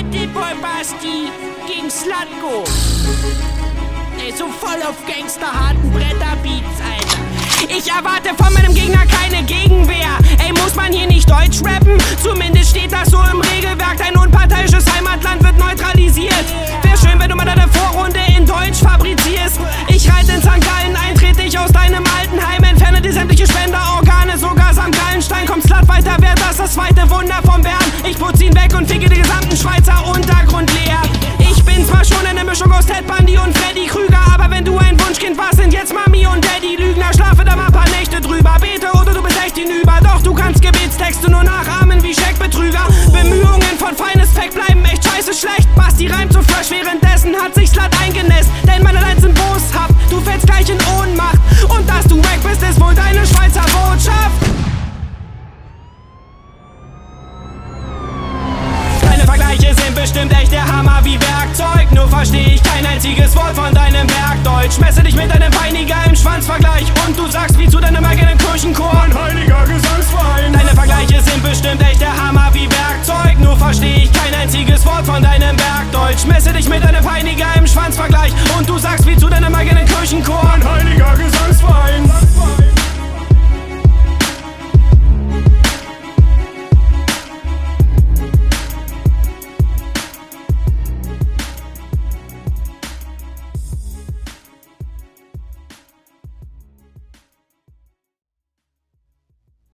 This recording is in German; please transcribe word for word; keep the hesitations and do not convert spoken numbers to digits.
Boy Basti gegen Slutko. Ey, so voll auf gangsterharten Bretterbeats, Alter. Ich erwarte von meinem Gegner keine Gegenwehr. Ey, muss man hier nicht Deutsch rappen? Zumindest steht das so im Regelwerk. Dein unparteiisches Heimatland wird neutralisiert. Wär schön, wenn du mal deine Vorrunde in Deutsch fabrizierst. Ich reite in Sankt Gallen ein, trete dich aus deinem Altenheim, entferne dir sämtliche Spenderorgane, sogar Sankt Gallenstein. Kommt Slut weiter, wer das das zweite Wunder vom Bern? Ich putz ihn weg und ficke den gesamten Schweizer Untergrund leer. Ich bin zwar schon eine Mischung aus Ted Bundy und Freddy Krüger, aber wenn du ein Wunschkind warst, sind jetzt Mami und Daddy Lügner. Schlafe da mal paar Nächte drüber, bete oder du bist echt hinüber. Doch du kannst Gebetstexte nur nachahmen wie Scheckbetrüger. Bemühungen von feines Fact bleiben echt scheiße schlecht. Basti reimt so fresh, währenddessen hat sich Slut eingenässt. Denn meine Lines sind boshaft, du fällst gleich in Ohnmacht. Und dass du wack bist, ist wohl deine Schweizer Botschaft. Deine Vergleiche sind bestimmt echt der Hammer wie Werkzeug. Nur versteh ich kein einziges Wort von deinem Bergdeutsch. Messe dich mit deinem Peiniger im Schwanzvergleich und du sagst wie zu deinem eigenen Kirchenchor: ein heiliger Gesangsverein. Deine Vergleiche sind bestimmt echt der Hammer wie Werkzeug. Nur versteh ich kein einziges Wort von deinem Bergdeutsch. Messe dich mit deinem Peiniger im Schwanzvergleich